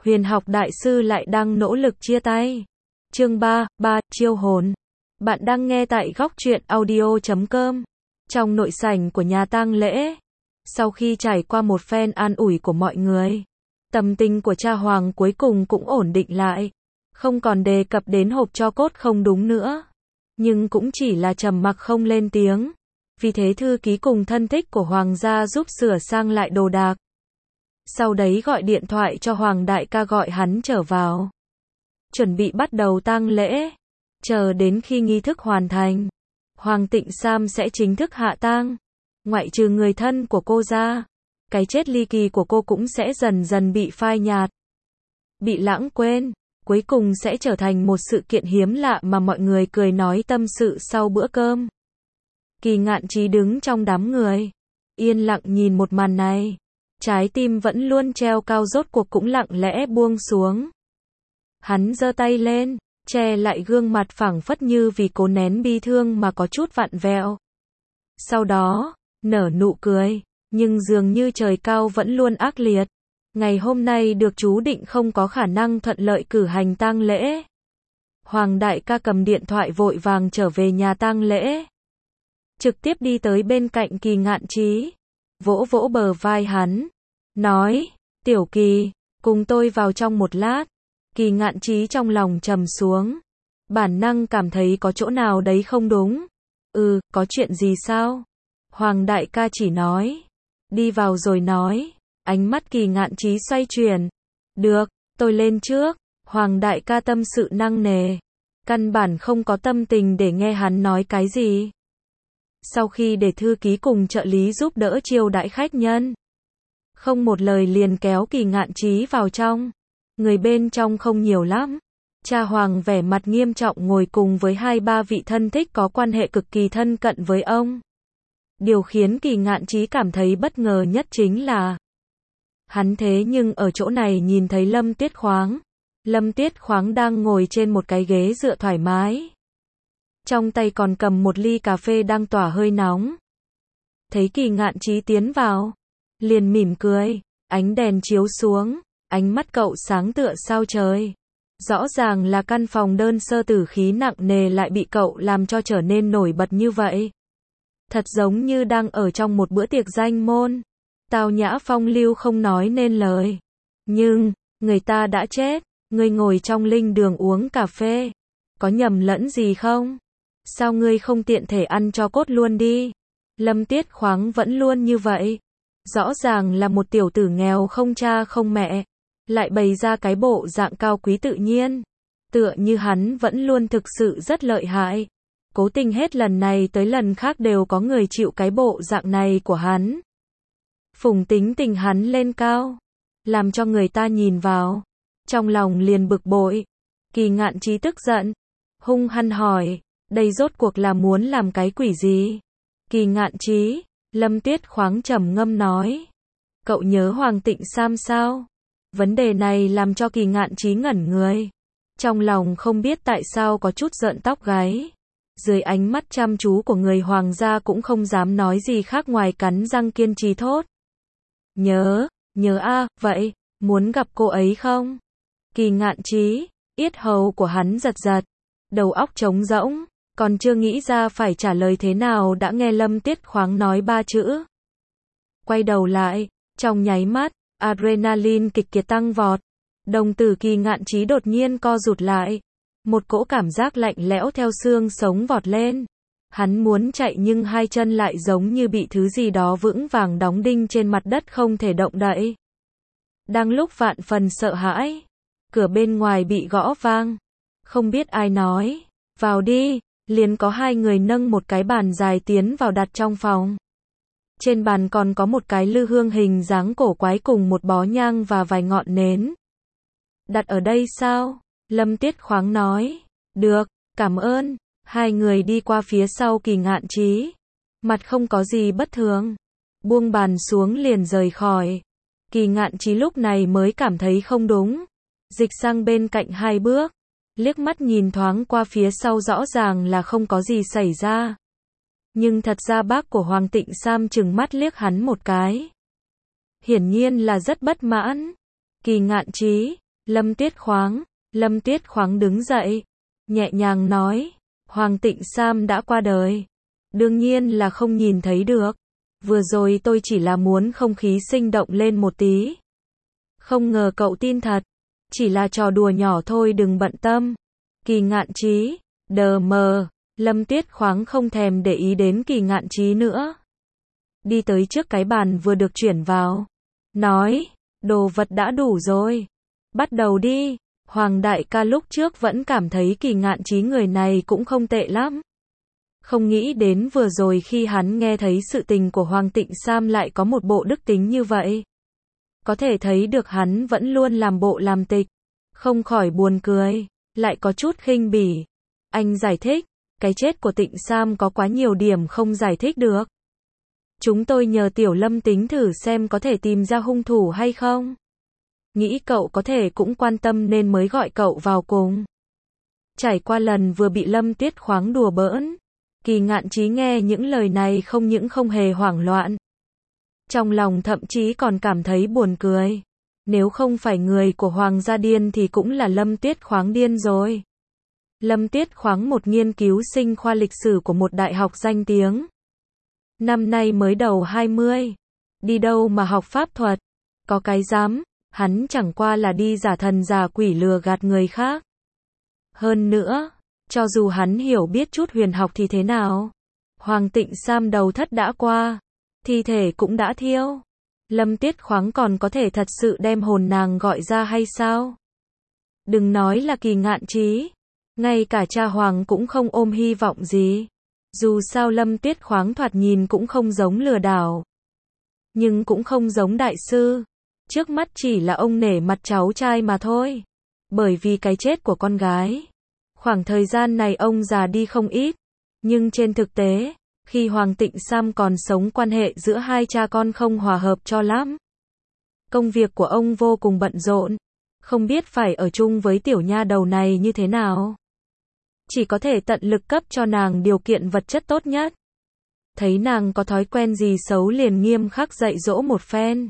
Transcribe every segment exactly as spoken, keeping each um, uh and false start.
Huyền học đại sư lại đang nỗ lực chia tay. Chương ba, ba, chiêu hồn. Bạn đang nghe tại góc truyện audio chấm com. Trong nội sảnh của nhà tang lễ, sau khi trải qua một phen an ủi của mọi người, tâm tình của cha Hoàng cuối cùng cũng ổn định lại, không còn đề cập đến hộp tro cốt không đúng nữa, nhưng cũng chỉ là trầm mặc không lên tiếng. Vì thế thư ký cùng thân thích của Hoàng gia giúp sửa sang lại đồ đạc. Sau đấy gọi điện thoại cho Hoàng đại ca gọi hắn trở vào. Chuẩn bị bắt đầu tang lễ. Chờ đến khi nghi thức hoàn thành, Hoàng Tịnh Sam sẽ chính thức hạ tang. Ngoại trừ người thân của cô ra, cái chết ly kỳ của cô cũng sẽ dần dần bị phai nhạt, bị lãng quên. Cuối cùng sẽ trở thành một sự kiện hiếm lạ mà mọi người cười nói tâm sự sau bữa cơm. Kỳ Ngạn Chí đứng trong đám người, yên lặng nhìn một màn này. Trái tim vẫn luôn treo cao rốt cuộc cũng lặng lẽ buông xuống. Hắn giơ tay lên, che lại gương mặt phảng phất như vì cố nén bi thương mà có chút vặn vẹo. Sau đó, nở nụ cười, nhưng dường như trời cao vẫn luôn ác liệt. Ngày hôm nay được chú định không có khả năng thuận lợi cử hành tang lễ. Hoàng đại ca cầm điện thoại vội vàng trở về nhà tang lễ. Trực tiếp đi tới bên cạnh Kỳ Ngạn Chí, vỗ vỗ bờ vai hắn, nói, Tiểu Kỳ, cùng tôi vào trong một lát. Kỳ Ngạn Chí trong lòng trầm xuống, bản năng cảm thấy có chỗ nào đấy không đúng. Ừ, có chuyện gì sao? Hoàng đại ca chỉ nói, đi vào rồi nói. Ánh mắt Kỳ Ngạn Chí xoay chuyển, được, tôi lên trước. Hoàng đại ca tâm sự nặng nề, căn bản không có tâm tình để nghe hắn nói cái gì. Sau khi để thư ký cùng trợ lý giúp đỡ chiêu đãi khách nhân, không một lời liền kéo Kỳ Ngạn Chí vào trong. Người bên trong không nhiều lắm. Cha Hoàng vẻ mặt nghiêm trọng ngồi cùng với hai ba vị thân thích có quan hệ cực kỳ thân cận với ông. Điều khiến Kỳ Ngạn Chí cảm thấy bất ngờ nhất chính là hắn thế nhưng ở chỗ này nhìn thấy Lâm Tuyết Khoáng. Lâm Tuyết Khoáng đang ngồi trên một cái ghế dựa thoải mái, trong tay còn cầm một ly cà phê đang tỏa hơi nóng. Thấy Kỳ Ngạn Chí tiến vào, liền mỉm cười, ánh đèn chiếu xuống, ánh mắt cậu sáng tựa sao trời. Rõ ràng là căn phòng đơn sơ tử khí nặng nề lại bị cậu làm cho trở nên nổi bật như vậy. Thật giống như đang ở trong một bữa tiệc danh môn, tao nhã phong lưu không nói nên lời. Nhưng, người ta đã chết, ngươi ngồi trong linh đường uống cà phê, có nhầm lẫn gì không? Sao ngươi không tiện thể ăn cho cốt luôn đi? Lâm Tuyết Khoáng vẫn luôn như vậy. Rõ ràng là một tiểu tử nghèo không cha không mẹ, lại bày ra cái bộ dạng cao quý tự nhiên. Tựa như hắn vẫn luôn thực sự rất lợi hại. Cố tình hết lần này tới lần khác đều có người chịu cái bộ dạng này của hắn. Phùng tính tình hắn lên cao, làm cho người ta nhìn vào, trong lòng liền bực bội. Kỳ Ngạn Chí tức giận, hung hăng hỏi, đây rốt cuộc là muốn làm cái quỷ gì? Kỳ Ngạn Chí, Lâm Tuyết Khoáng trầm ngâm nói, cậu nhớ Hoàng Tịnh Sam sao? Vấn đề này làm cho Kỳ Ngạn Chí ngẩn người, trong lòng không biết tại sao có chút giận tóc gáy. Dưới ánh mắt chăm chú của người Hoàng gia cũng không dám nói gì khác ngoài cắn răng kiên trì thốt. Nhớ, nhớ a, à, vậy, muốn gặp cô ấy không? Kỳ Ngạn Chí, yết hầu của hắn giật giật, đầu óc trống rỗng, còn chưa nghĩ ra phải trả lời thế nào đã nghe Lâm Tuyết Khoáng nói ba chữ. Quay đầu lại, trong nháy mắt, adrenaline kịch kiệt tăng vọt. Đồng tử Kỳ Ngạn Chí đột nhiên co rụt lại. Một cỗ cảm giác lạnh lẽo theo xương sống vọt lên. Hắn muốn chạy nhưng hai chân lại giống như bị thứ gì đó vững vàng đóng đinh trên mặt đất không thể động đậy. Đang lúc vạn phần sợ hãi, cửa bên ngoài bị gõ vang. Không biết ai nói, vào đi, liền có hai người nâng một cái bàn dài tiến vào đặt trong phòng. Trên bàn còn có một cái lư hương hình dáng cổ quái cùng một bó nhang và vài ngọn nến. Đặt ở đây sao? Lâm Tuyết Khoáng nói, được, cảm ơn. Hai người đi qua phía sau Kỳ Ngạn Chí, mặt không có gì bất thường, buông bàn xuống liền rời khỏi. Kỳ Ngạn Chí lúc này mới cảm thấy không đúng, dịch sang bên cạnh hai bước, liếc mắt nhìn thoáng qua phía sau rõ ràng là không có gì xảy ra. Nhưng thật ra bác của Hoàng Tịnh Sam trừng mắt liếc hắn một cái. Hiển nhiên là rất bất mãn. Kỳ Ngạn Chí, Lâm Tuyết Khoáng. Lâm Tuyết Khoáng đứng dậy, nhẹ nhàng nói, Hoàng Tịnh Sam đã qua đời. Đương nhiên là không nhìn thấy được. Vừa rồi tôi chỉ là muốn không khí sinh động lên một tí. Không ngờ cậu tin thật. Chỉ là trò đùa nhỏ thôi, đừng bận tâm. Kỳ Ngạn Chí. Đờ mờ. Lâm Tuyết Khoáng không thèm để ý đến Kỳ Ngạn Chí nữa. Đi tới trước cái bàn vừa được chuyển vào. Nói, đồ vật đã đủ rồi. Bắt đầu đi. Hoàng đại ca lúc trước vẫn cảm thấy Kỳ Ngạn Chí người này cũng không tệ lắm. Không nghĩ đến vừa rồi khi hắn nghe thấy sự tình của Hoàng Tịnh Sam lại có một bộ đức tính như vậy. Có thể thấy được hắn vẫn luôn làm bộ làm tịch. Không khỏi buồn cười, lại có chút khinh bỉ. Anh giải thích, cái chết của Tịnh Sam có quá nhiều điểm không giải thích được. Chúng tôi nhờ Tiểu Lâm tính thử xem có thể tìm ra hung thủ hay không. Nghĩ cậu có thể cũng quan tâm nên mới gọi cậu vào cùng. Trải qua lần vừa bị Lâm Tuyết Khoáng đùa bỡn, Kỳ Ngạn Chí nghe những lời này không những không hề hoảng loạn. Trong lòng thậm chí còn cảm thấy buồn cười. Nếu không phải người của Hoàng gia điên thì cũng là Lâm Tuyết Khoáng điên rồi. Lâm Tuyết Khoáng, một nghiên cứu sinh khoa lịch sử của một đại học danh tiếng. Năm nay mới đầu hai mươi. Đi đâu mà học pháp thuật? Có cái dám, hắn chẳng qua là đi giả thần giả quỷ lừa gạt người khác. Hơn nữa, cho dù hắn hiểu biết chút huyền học thì thế nào? Hoàng Tịnh Sam đầu thất đã qua, thi thể cũng đã thiêu. Lâm Tuyết Khoáng còn có thể thật sự đem hồn nàng gọi ra hay sao? Đừng nói là Kỳ Ngạn Chí, ngay cả cha Hoàng cũng không ôm hy vọng gì. Dù sao Lâm Tuyết Khoáng thoạt nhìn cũng không giống lừa đảo, nhưng cũng không giống đại sư. Trước mắt chỉ là ông nể mặt cháu trai mà thôi. Bởi vì cái chết của con gái, khoảng thời gian này ông già đi không ít. Nhưng trên thực tế, khi Hoàng Tịnh Sam còn sống, quan hệ giữa hai cha con không hòa hợp cho lắm. Công việc của ông vô cùng bận rộn, không biết phải ở chung với tiểu nha đầu này như thế nào. Chỉ có thể tận lực cấp cho nàng điều kiện vật chất tốt nhất. Thấy nàng có thói quen gì xấu liền nghiêm khắc dạy dỗ một phen.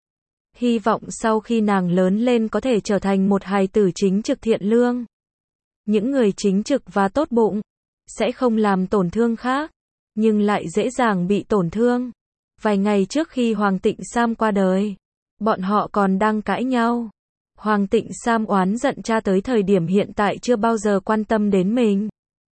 Hy vọng sau khi nàng lớn lên có thể trở thành một hài tử chính trực thiện lương. Những người chính trực và tốt bụng sẽ không làm tổn thương khác, nhưng lại dễ dàng bị tổn thương. Vài ngày trước khi Hoàng Tịnh Sam qua đời, bọn họ còn đang cãi nhau. Hoàng Tịnh Sam oán giận cha tới thời điểm hiện tại chưa bao giờ quan tâm đến mình.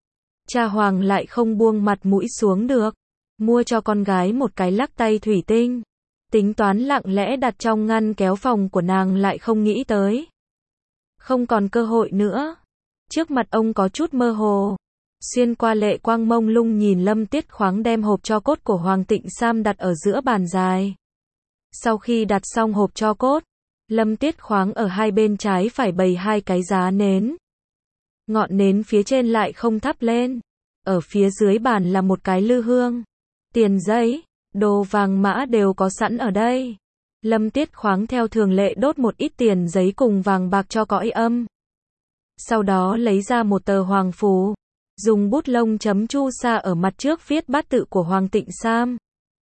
Cha Hoàng lại không buông mặt mũi xuống được, mua cho con gái một cái lắc tay thủy tinh. Tính toán lặng lẽ đặt trong ngăn kéo phòng của nàng, lại không nghĩ tới. Không còn cơ hội nữa. Trước mặt ông có chút mơ hồ. Xuyên qua lệ quang mông lung nhìn Lâm Tuyết Khoáng đem hộp tro cốt của Hoàng Tịnh Sam đặt ở giữa bàn dài. Sau khi đặt xong hộp tro cốt, Lâm Tuyết Khoáng ở hai bên trái phải bày hai cái giá nến. Ngọn nến phía trên lại không thắp lên. Ở phía dưới bàn là một cái lư hương. Tiền giấy, đồ vàng mã đều có sẵn ở đây. Lâm Tuyết Khoáng theo thường lệ đốt một ít tiền giấy cùng vàng bạc cho cõi âm. Sau đó lấy ra một tờ hoàng phù, dùng bút lông chấm chu sa ở mặt trước viết bát tự của Hoàng Tịnh Sam.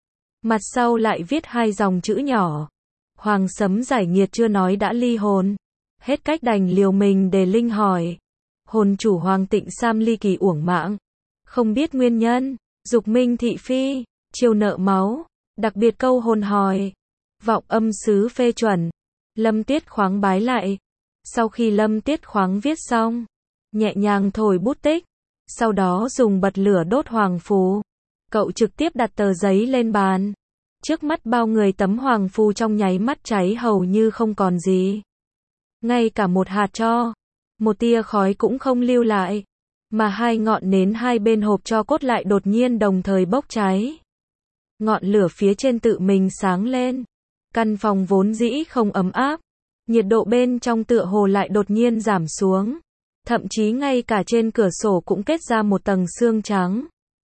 Mặt sau lại viết hai dòng chữ nhỏ. Hoàng Sấm giải nghiệt chưa nói đã ly hồn. Hết cách đành liều mình để linh hỏi. Hồn chủ Hoàng Tịnh Sam ly kỳ uổng mạng. Không biết nguyên nhân. Dục minh thị phi. Chiêu nợ máu. Đặc biệt câu hồn hỏi. Vọng âm sứ phê chuẩn. Lâm Tuyết Khoáng bái lại. Sau khi Lâm Tuyết Khoáng viết xong, nhẹ nhàng thổi bút tích. Sau đó dùng bật lửa đốt hoàng phù. Cậu trực tiếp đặt tờ giấy lên bàn. Trước mắt bao người tấm hoàng phù trong nháy mắt cháy hầu như không còn gì. Ngay cả một hạt tro, một tia khói cũng không lưu lại. Mà hai ngọn nến hai bên hộp tro cốt lại đột nhiên đồng thời bốc cháy. Ngọn lửa phía trên tự mình sáng lên. Căn phòng vốn dĩ không ấm áp, nhiệt độ bên trong tựa hồ lại đột nhiên giảm xuống. Thậm chí ngay cả trên cửa sổ cũng kết ra một tầng sương trắng.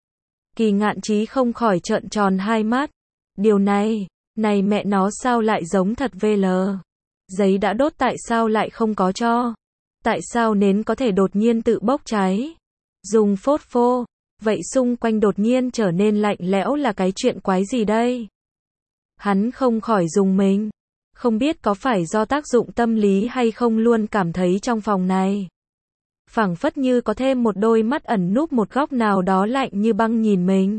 Kỳ Ngạn Chí không khỏi trợn tròn hai mắt. Điều này, này mẹ nó sao lại giống thật vê lờ. Giấy đã đốt tại sao lại không có tro? Tại sao nến có thể đột nhiên tự bốc cháy? Dùng phốt phô, vậy xung quanh đột nhiên trở nên lạnh lẽo là cái chuyện quái gì đây? Hắn không khỏi rùng mình. Không biết có phải do tác dụng tâm lý hay không luôn cảm thấy trong phòng này phảng phất như có thêm một đôi mắt ẩn núp một góc nào đó lạnh như băng nhìn mình.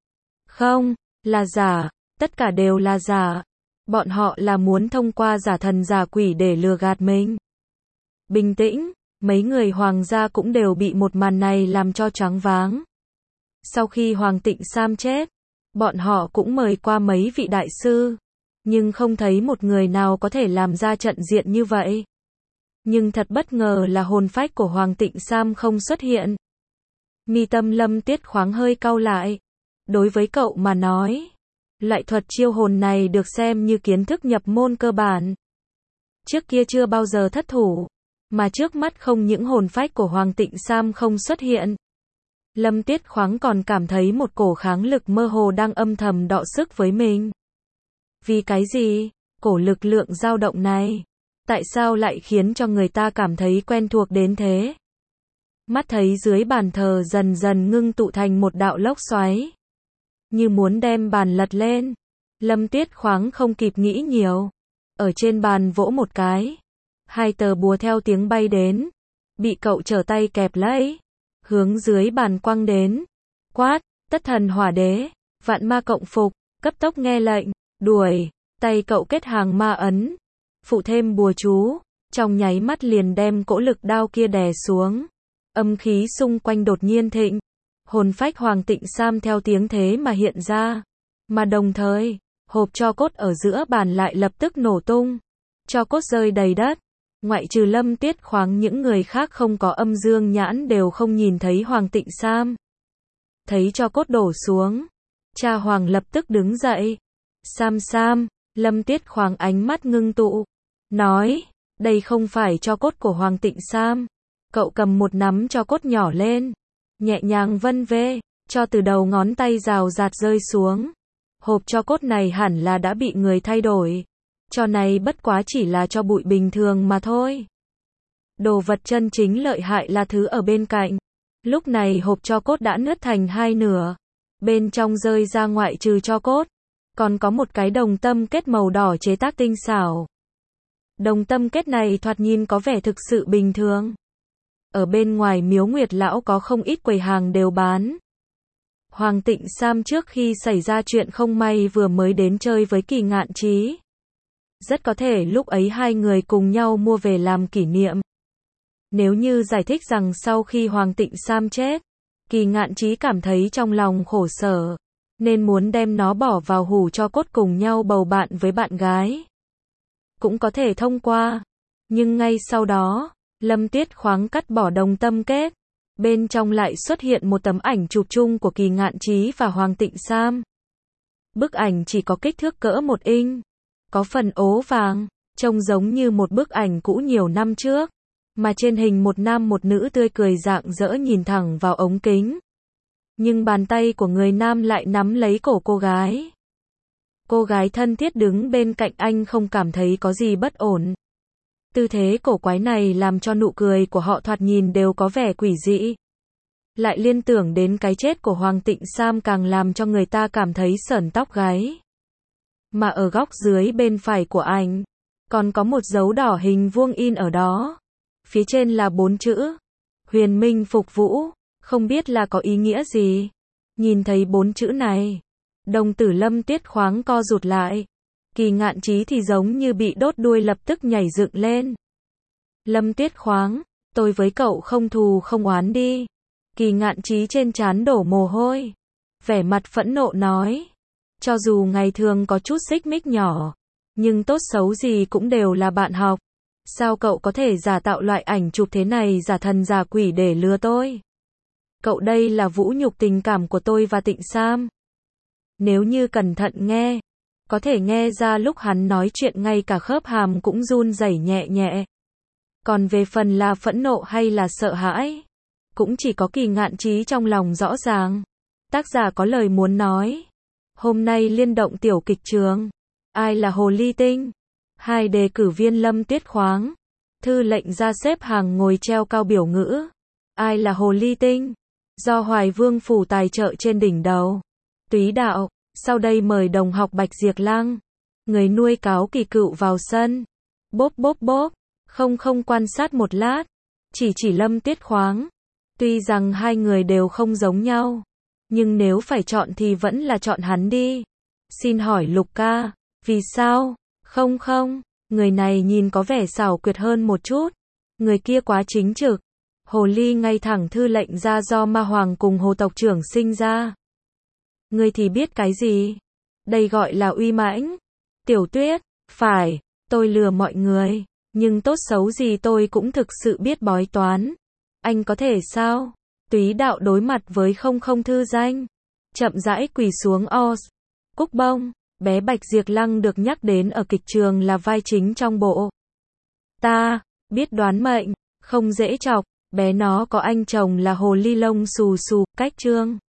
Không, là giả, tất cả đều là giả. Bọn họ là muốn thông qua giả thần giả quỷ để lừa gạt mình. Bình tĩnh, mấy người hoàng gia cũng đều bị một màn này làm cho choáng váng. Sau khi Hoàng Tịnh Sam chết, bọn họ cũng mời qua mấy vị đại sư, nhưng không thấy một người nào có thể làm ra trận diện như vậy. Nhưng thật bất ngờ là hồn phách của Hoàng Tịnh Sam không xuất hiện. Mi tâm Lâm Tiết Khoáng hơi cau lại. Đối với cậu mà nói, loại thuật chiêu hồn này được xem như kiến thức nhập môn cơ bản. Trước kia chưa bao giờ thất thủ, mà trước mắt không những hồn phách của Hoàng Tịnh Sam không xuất hiện. Lâm Tiết Khoáng còn cảm thấy một cổ kháng lực mơ hồ đang âm thầm đọ sức với mình. Vì cái gì? Cổ lực lượng dao động này, tại sao lại khiến cho người ta cảm thấy quen thuộc đến thế? Mắt thấy dưới bàn thờ dần dần ngưng tụ thành một đạo lốc xoáy, như muốn đem bàn lật lên. Lâm Tiết Khoáng không kịp nghĩ nhiều, ở trên bàn vỗ một cái, hai tờ búa theo tiếng bay đến, bị cậu trở tay kẹp lấy, hướng dưới bàn quăng đến. Quát, tất thần hỏa đế, vạn ma cộng phục, cấp tốc nghe lệnh, đuổi. Tay cậu kết hàng ma ấn, phụ thêm bùa chú, trong nháy mắt liền đem cỗ lực đao kia đè xuống. Âm khí xung quanh đột nhiên thịnh, hồn phách Hoàng Tịnh Sam theo tiếng thế mà hiện ra, mà đồng thời, hộp tro cốt ở giữa bàn lại lập tức nổ tung, tro cốt rơi đầy đất. Ngoại trừ Lâm Tiết Khoáng, những người khác không có âm dương nhãn đều không nhìn thấy Hoàng Tịnh Sam. Thấy tro cốt đổ xuống, cha Hoàng lập tức đứng dậy. Sam Sam, Lâm Tiết Khoáng ánh mắt ngưng tụ, nói, đây không phải tro cốt của Hoàng Tịnh Sam. Cậu cầm một nắm tro cốt nhỏ lên, nhẹ nhàng vân vê, cho từ đầu ngón tay rào rạt rơi xuống. Hộp tro cốt này hẳn là đã bị người thay đổi. Cho này bất quá chỉ là cho bụi bình thường mà thôi. Đồ vật chân chính lợi hại là thứ ở bên cạnh. Lúc này hộp tro cốt đã nứt thành hai nửa. Bên trong rơi ra ngoại trừ tro cốt, còn có một cái đồng tâm kết màu đỏ chế tác tinh xảo. Đồng tâm kết này thoạt nhìn có vẻ thực sự bình thường. Ở bên ngoài miếu Nguyệt Lão có không ít quầy hàng đều bán. Hoàng Tịnh Sam trước khi xảy ra chuyện không may vừa mới đến chơi với Kỳ Ngạn Chí. Rất có thể lúc ấy hai người cùng nhau mua về làm kỷ niệm. Nếu như giải thích rằng sau khi Hoàng Tịnh Sam chết, Kỳ Ngạn Chí cảm thấy trong lòng khổ sở, nên muốn đem nó bỏ vào hủ cho cốt cùng nhau bầu bạn với bạn gái, cũng có thể thông qua. Nhưng ngay sau đó, Lâm Tiết Khoáng cắt bỏ đồng tâm kết, bên trong lại xuất hiện một tấm ảnh chụp chung của Kỳ Ngạn Chí và Hoàng Tịnh Sam. Bức ảnh chỉ có kích thước cỡ một inch, có phần ố vàng, trông giống như một bức ảnh cũ nhiều năm trước, mà trên hình một nam một nữ tươi cười rạng rỡ nhìn thẳng vào ống kính. Nhưng bàn tay của người nam lại nắm lấy cổ cô gái. Cô gái thân thiết đứng bên cạnh anh không cảm thấy có gì bất ổn. Tư thế cổ quái này làm cho nụ cười của họ thoạt nhìn đều có vẻ quỷ dị. Lại liên tưởng đến cái chết của Hoàng Tịnh Sam càng làm cho người ta cảm thấy sởn tóc gáy. Mà ở góc dưới bên phải của ảnh, còn có một dấu đỏ hình vuông in ở đó. Phía trên là bốn chữ, Huyền Minh Phục Vũ, không biết là có ý nghĩa gì. Nhìn thấy bốn chữ này, đồng tử Lâm Tiết Khoáng co rụt lại. Kỳ Ngạn Chí thì giống như bị đốt đuôi lập tức nhảy dựng lên. Lâm Tiết Khoáng, tôi với cậu không thù không oán đi. Kỳ Ngạn Chí trên trán đổ mồ hôi, vẻ mặt phẫn nộ nói. Cho dù ngày thường có chút xích mích nhỏ, nhưng tốt xấu gì cũng đều là bạn học. Sao cậu có thể giả tạo loại ảnh chụp thế này giả thần giả quỷ để lừa tôi? Cậu đây là vũ nhục tình cảm của tôi và Tịnh Sam. Nếu như cẩn thận nghe, có thể nghe ra lúc hắn nói chuyện ngay cả khớp hàm cũng run rẩy nhẹ nhẹ. Còn về phần là phẫn nộ hay là sợ hãi, cũng chỉ có Kỳ Ngạn Chí trong lòng rõ ràng. Tác giả có lời muốn nói. Hôm nay liên động tiểu kịch trường. Ai là Hồ Ly Tinh? Hai đề cử viên Lâm Tiết Khoáng. Thư lệnh ra xếp hàng ngồi treo cao biểu ngữ. Ai là Hồ Ly Tinh? Do Hoài Vương Phủ tài trợ trên đỉnh đầu. Túy đạo. Sau đây mời đồng học Bạch Diệp Lăng. Người nuôi cáo kỳ cựu vào sân. Bốp bốp bốp. Không không quan sát một lát. Chỉ chỉ Lâm Tuyết Khoáng. Tuy rằng hai người đều không giống nhau. Nhưng nếu phải chọn thì vẫn là chọn hắn đi. Xin hỏi Lục ca. Vì sao? Không không. Người này nhìn có vẻ xảo quyệt hơn một chút. Người kia quá chính trực. Hồ ly ngay thẳng thư lệnh ra do ma hoàng cùng hồ tộc trưởng sinh ra. Ngươi thì biết cái gì? Đây gọi là uy mãnh. Tiểu Tuyết, phải, tôi lừa mọi người. Nhưng tốt xấu gì tôi cũng thực sự biết bói toán. Anh có thể sao? Túy đạo đối mặt với không không thư danh. Chậm rãi quỳ xuống Oz. Cúc bông, bé Bạch Diệp Lăng được nhắc đến ở kịch trường là vai chính trong bộ. Ta, biết đoán mệnh, không dễ chọc. Bé nó có anh chồng là hồ ly lông xù xù, cách trương.